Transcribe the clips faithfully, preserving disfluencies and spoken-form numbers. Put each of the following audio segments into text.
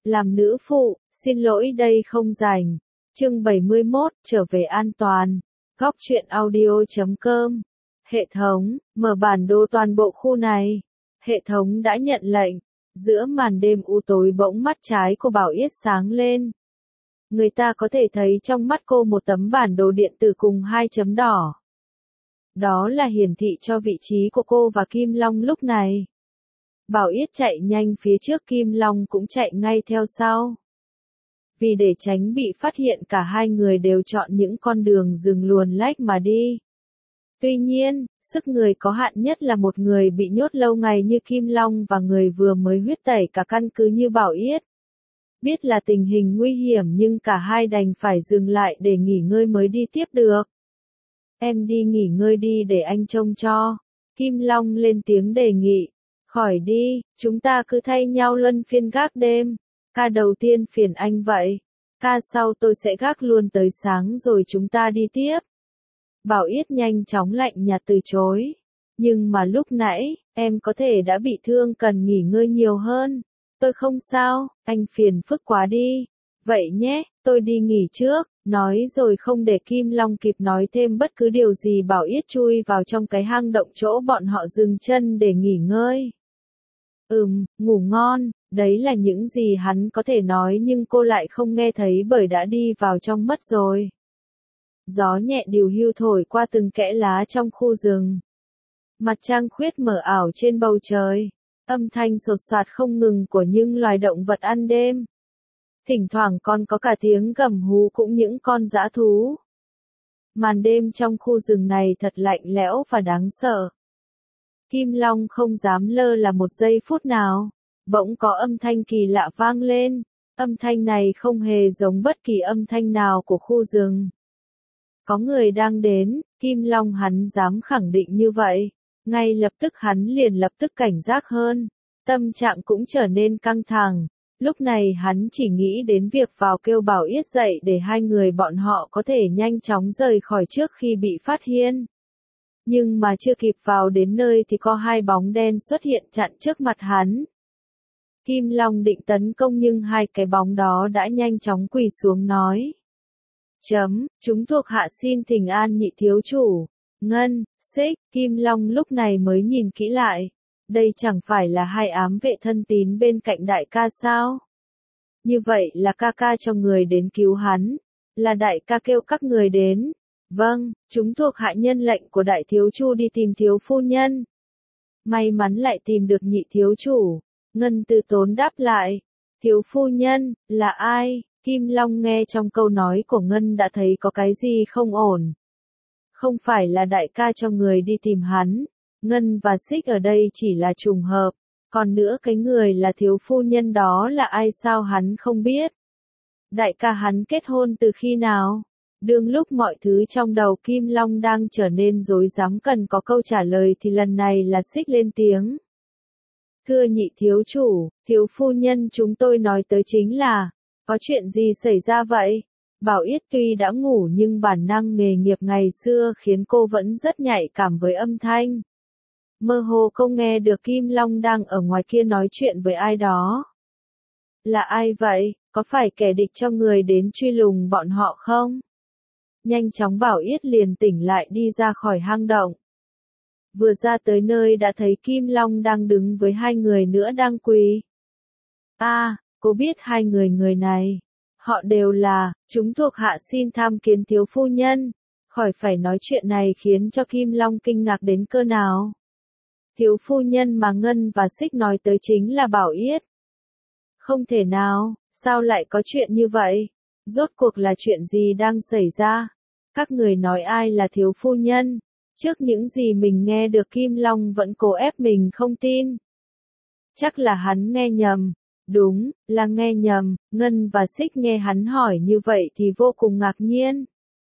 Làm nữ phụ, xin lỗi đây không rảnh. Chương bảy mươi mốt, trở về an toàn. Góc truyện audio chấm com. Hệ thống, mở bản đồ toàn bộ khu này. Hệ thống đã nhận lệnh. Giữa màn đêm u tối bỗng mắt trái của Bảo Yết sáng lên. Người ta có thể thấy trong mắt cô một tấm bản đồ điện tử cùng hai chấm đỏ. Đó là hiển thị cho vị trí của cô và Kim Long lúc này. Bảo Yết chạy nhanh phía trước, Kim Long cũng chạy ngay theo sau. Vì để tránh bị phát hiện, cả hai người đều chọn những con đường rừng luồn lách mà đi. Tuy nhiên, sức người có hạn, nhất là một người bị nhốt lâu ngày như Kim Long và người vừa mới huyết tẩy cả căn cứ như Bảo Yết. Biết là tình hình nguy hiểm nhưng cả hai đành phải dừng lại để nghỉ ngơi mới đi tiếp được. Em đi nghỉ ngơi đi để anh trông cho. Kim Long lên tiếng đề nghị. Khỏi đi, chúng ta cứ thay nhau luân phiên gác đêm. Ca đầu tiên phiền anh vậy. Ca sau tôi sẽ gác luôn tới sáng rồi chúng ta đi tiếp. Bảo Yết nhanh chóng lạnh nhạt từ chối. Nhưng mà lúc nãy, em có thể đã bị thương, cần nghỉ ngơi nhiều hơn. Tôi không sao, anh phiền phức quá đi. Vậy nhé, tôi đi nghỉ trước. Nói rồi không để Kim Long kịp nói thêm bất cứ điều gì, Bảo Yết chui vào trong cái hang động chỗ bọn họ dừng chân để nghỉ ngơi. Ừm, ngủ ngon, đấy là những gì hắn có thể nói nhưng cô lại không nghe thấy bởi đã đi vào trong mất rồi. Gió nhẹ điều hưu thổi qua từng kẽ lá trong khu rừng. Mặt trăng khuyết mờ ảo trên bầu trời. Âm thanh sột soạt không ngừng của những loài động vật ăn đêm. Thỉnh thoảng còn có cả tiếng gầm hú cũng những con dã thú. Màn đêm trong khu rừng này thật lạnh lẽo và đáng sợ. Kim Long không dám lơ là một giây phút nào. Bỗng có âm thanh kỳ lạ vang lên. Âm thanh này không hề giống bất kỳ âm thanh nào của khu rừng. Có người đang đến, Kim Long hắn dám khẳng định như vậy. Ngay lập tức hắn liền lập tức cảnh giác hơn. Tâm trạng cũng trở nên căng thẳng. Lúc này hắn chỉ nghĩ đến việc vào kêu Bảo Yết dậy để hai người bọn họ có thể nhanh chóng rời khỏi trước khi bị phát hiện. Nhưng mà chưa kịp vào đến nơi thì có hai bóng đen xuất hiện chặn trước mặt hắn. Kim Long định tấn công nhưng hai cái bóng đó đã nhanh chóng quỳ xuống nói. Chấm, chúng thuộc hạ xin thỉnh an nhị thiếu chủ. Ngân, Xích, Kim Long lúc này mới nhìn kỹ lại. Đây chẳng phải là hai ám vệ thân tín bên cạnh đại ca sao? Như vậy là ca ca cho người đến cứu hắn. Là đại ca kêu các người đến. Vâng, chúng thuộc hạ nhân lệnh của đại thiếu chu đi tìm thiếu phu nhân. May mắn lại tìm được nhị thiếu chủ. Ngân từ tốn đáp lại. Thiếu phu nhân, là ai? Kim Long nghe trong câu nói của Ngân đã thấy có cái gì không ổn. Không phải là đại ca cho người đi tìm hắn. Ngân và Xích ở đây chỉ là trùng hợp. Còn nữa cái người là thiếu phu nhân đó là ai sao hắn không biết? Đại ca hắn kết hôn từ khi nào? Đương lúc mọi thứ trong đầu Kim Long đang trở nên rối rắm cần có câu trả lời thì lần này là Xích lên tiếng. Thưa nhị thiếu chủ, thiếu phu nhân chúng tôi nói tới chính là, có chuyện gì xảy ra vậy? Bảo Yết tuy đã ngủ nhưng bản năng nghề nghiệp ngày xưa khiến cô vẫn rất nhạy cảm với âm thanh. Mơ hồ không nghe được Kim Long đang ở ngoài kia nói chuyện với ai đó. Là ai vậy? Có phải kẻ địch cho người đến truy lùng bọn họ không? Nhanh chóng Bảo Yết liền tỉnh lại đi ra khỏi hang động. Vừa ra tới nơi đã thấy Kim Long đang đứng với hai người nữa đang quỳ. À, cô biết hai người người này. Họ đều là, chúng thuộc hạ xin tham kiến thiếu phu nhân. Khỏi phải nói chuyện này khiến cho Kim Long kinh ngạc đến cỡ nào. Thiếu phu nhân mà Ngân và Xích nói tới chính là Bảo Yết. Không thể nào, sao lại có chuyện như vậy? Rốt cuộc là chuyện gì đang xảy ra? Các người nói ai là thiếu phu nhân? Trước những gì mình nghe được Kim Long vẫn cố ép mình không tin. Chắc là hắn nghe nhầm. Đúng, là nghe nhầm. Ngân và Xích nghe hắn hỏi như vậy thì vô cùng ngạc nhiên.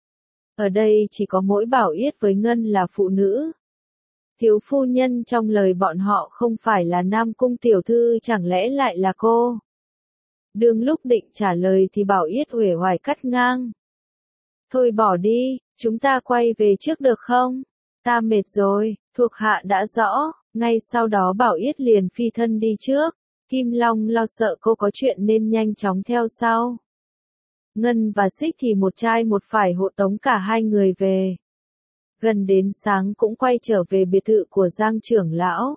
Ở đây chỉ có mỗi Bảo Yết với Ngân là phụ nữ. Thiếu phu nhân trong lời bọn họ không phải là Nam Cung tiểu thư, chẳng lẽ lại là cô? Đương lúc định trả lời thì Bảo Yết uể oải cắt ngang. Thôi bỏ đi, chúng ta quay về trước được không? Ta mệt rồi, thuộc hạ đã rõ. Ngay sau đó Bảo Yết liền phi thân đi trước. Kim Long lo sợ cô có chuyện nên nhanh chóng theo sau. Ngân và Xích thì một trai một phải hộ tống cả hai người về. Gần đến sáng cũng quay trở về biệt thự của Giang trưởng lão.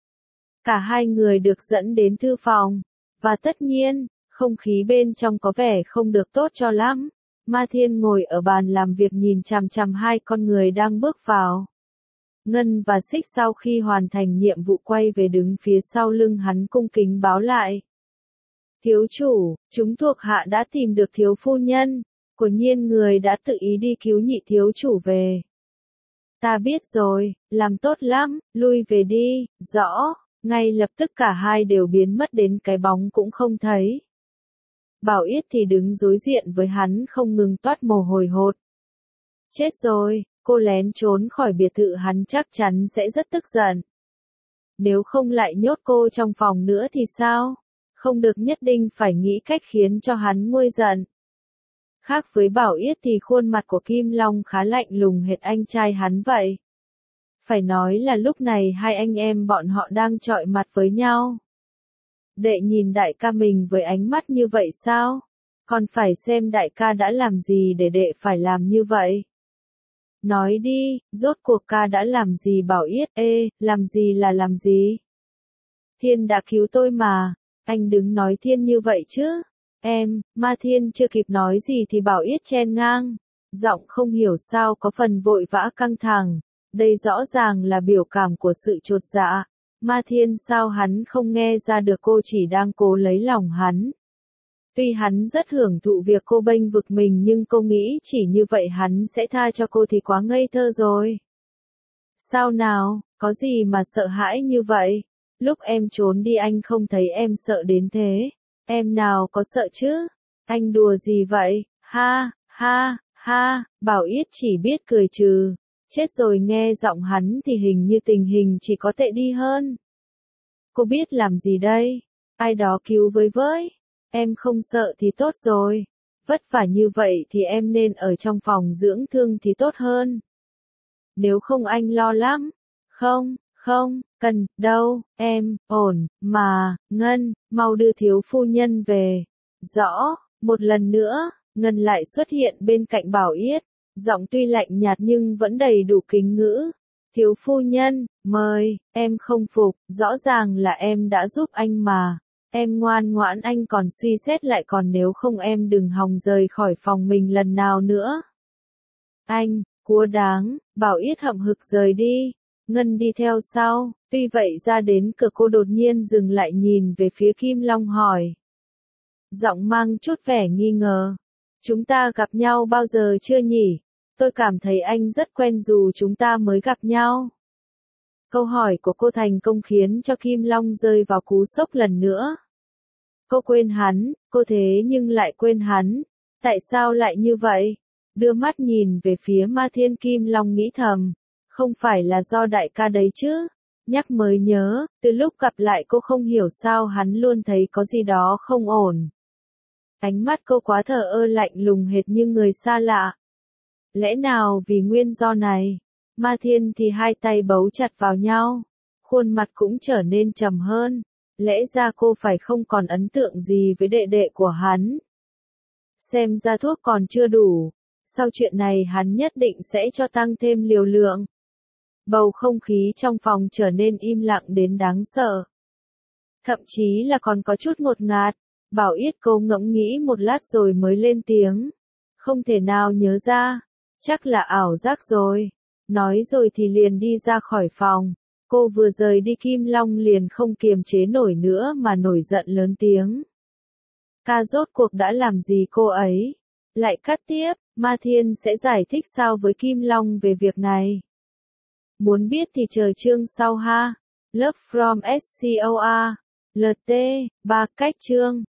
Cả hai người được dẫn đến thư phòng, và tất nhiên, không khí bên trong có vẻ không được tốt cho lắm. Ma Thiên ngồi ở bàn làm việc nhìn chằm chằm hai con người đang bước vào. Ngân và Xích sau khi hoàn thành nhiệm vụ quay về đứng phía sau lưng hắn cung kính báo lại. Thiếu chủ, chúng thuộc hạ đã tìm được thiếu phu nhân, của Nhiên người đã tự ý đi cứu nhị thiếu chủ về. Ta biết rồi, làm tốt lắm, lui về đi, rõ, ngay lập tức cả hai đều biến mất đến cái bóng cũng không thấy. Bảo Yết thì đứng đối diện với hắn không ngừng toát mồ hôi hột. Chết rồi, cô lén trốn khỏi biệt thự hắn chắc chắn sẽ rất tức giận. Nếu không lại nhốt cô trong phòng nữa thì sao? Không được, nhất định phải nghĩ cách khiến cho hắn nguôi giận. Khác với Bảo Yết thì khuôn mặt của Kim Long khá lạnh lùng hệt anh trai hắn vậy. Phải nói là lúc này hai anh em bọn họ đang chọi mặt với nhau. Đệ nhìn đại ca mình với ánh mắt như vậy sao? Còn phải xem đại ca đã làm gì để đệ phải làm như vậy. Nói đi, rốt cuộc ca đã làm gì? Bảo Yết, ê, làm gì là làm gì? Thiên đã cứu tôi mà, anh đừng nói Thiên như vậy chứ. Em, Ma Thiên chưa kịp nói gì thì Bảo Yết chen ngang. Giọng không hiểu sao có phần vội vã căng thẳng. Đây rõ ràng là biểu cảm của sự chột dạ. Ma Thiên sao hắn không nghe ra được cô chỉ đang cố lấy lòng hắn. Tuy hắn rất hưởng thụ việc cô bênh vực mình nhưng cô nghĩ chỉ như vậy hắn sẽ tha cho cô thì quá ngây thơ rồi. Sao nào, có gì mà sợ hãi như vậy? Lúc em trốn đi anh không thấy em sợ đến thế. Em nào có sợ chứ? Anh đùa gì vậy? Ha, ha, ha, Bảo Yết chỉ biết cười trừ. Chết rồi, nghe giọng hắn thì hình như tình hình chỉ có tệ đi hơn. Cô biết làm gì đây? Ai đó cứu với với. Em không sợ thì tốt rồi. Vất vả như vậy thì em nên ở trong phòng dưỡng thương thì tốt hơn. Nếu không anh lo lắm. Không, không, cần, đâu, em, ổn, mà, Ngân, mau đưa thiếu phu nhân về. Rõ, một lần nữa, Ngân lại xuất hiện bên cạnh Bảo Yết. Giọng tuy lạnh nhạt nhưng vẫn đầy đủ kính ngữ. Thiếu phu nhân, mời, em không phục, rõ ràng là em đã giúp anh mà. Em ngoan ngoãn, anh còn suy xét lại, còn nếu không em đừng hòng rời khỏi phòng mình lần nào nữa. Anh, cua đáng, Bảo Yết hậm hực rời đi. Ngân đi theo sau, tuy vậy ra đến cửa cô đột nhiên dừng lại nhìn về phía Kim Long hỏi. Giọng mang chút vẻ nghi ngờ. Chúng ta gặp nhau bao giờ chưa nhỉ? Tôi cảm thấy anh rất quen dù chúng ta mới gặp nhau. Câu hỏi của cô thành công khiến cho Kim Long rơi vào cú sốc lần nữa. Cô quên hắn, cô thế nhưng lại quên hắn. Tại sao lại như vậy? Đưa mắt nhìn về phía Ma Thiên, Kim Long nghĩ thầm. Không phải là do đại ca đấy chứ? Nhắc mới nhớ, từ lúc gặp lại cô không hiểu sao hắn luôn thấy có gì đó không ổn. Ánh mắt cô quá thờ ơ lạnh lùng hệt như người xa lạ. Lẽ nào vì nguyên do này? Ma Thiên thì hai tay bấu chặt vào nhau. Khuôn mặt cũng trở nên trầm hơn. Lẽ ra cô phải không còn ấn tượng gì với đệ đệ của hắn. Xem ra thuốc còn chưa đủ. Sau chuyện này hắn nhất định sẽ cho tăng thêm liều lượng. Bầu không khí trong phòng trở nên im lặng đến đáng sợ. Thậm chí là còn có chút ngột ngạt. Bảo Yết cô ngẫm nghĩ một lát rồi mới lên tiếng. Không thể nào nhớ ra. Chắc là ảo giác rồi. Nói rồi thì liền đi ra khỏi phòng. Cô vừa rời đi Kim Long liền không kiềm chế nổi nữa mà nổi giận lớn tiếng. Ca rốt cuộc đã làm gì cô ấy? Lại cắt tiếp, Ma Thiên sẽ giải thích sao với Kim Long về việc này. Muốn biết thì chờ chương sau ha. Love from ét xê o a. lờ tê, ba cách chương.